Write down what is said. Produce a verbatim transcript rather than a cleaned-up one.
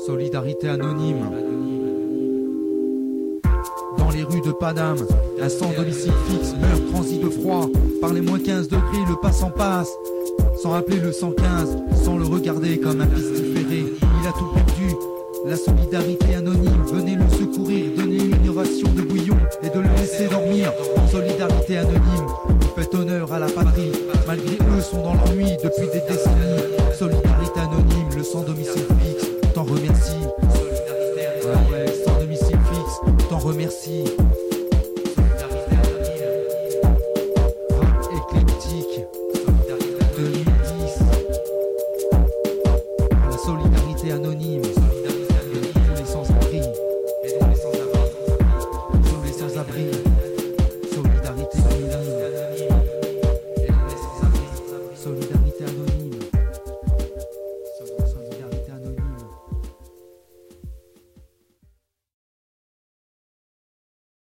Solidarité anonyme. Dans les rues de Padam, un sans domicile fixe meurt transi de froid. Par les moins quinze degrés, le passant passe, sans appeler le cent quinze, sans le regarder comme un piste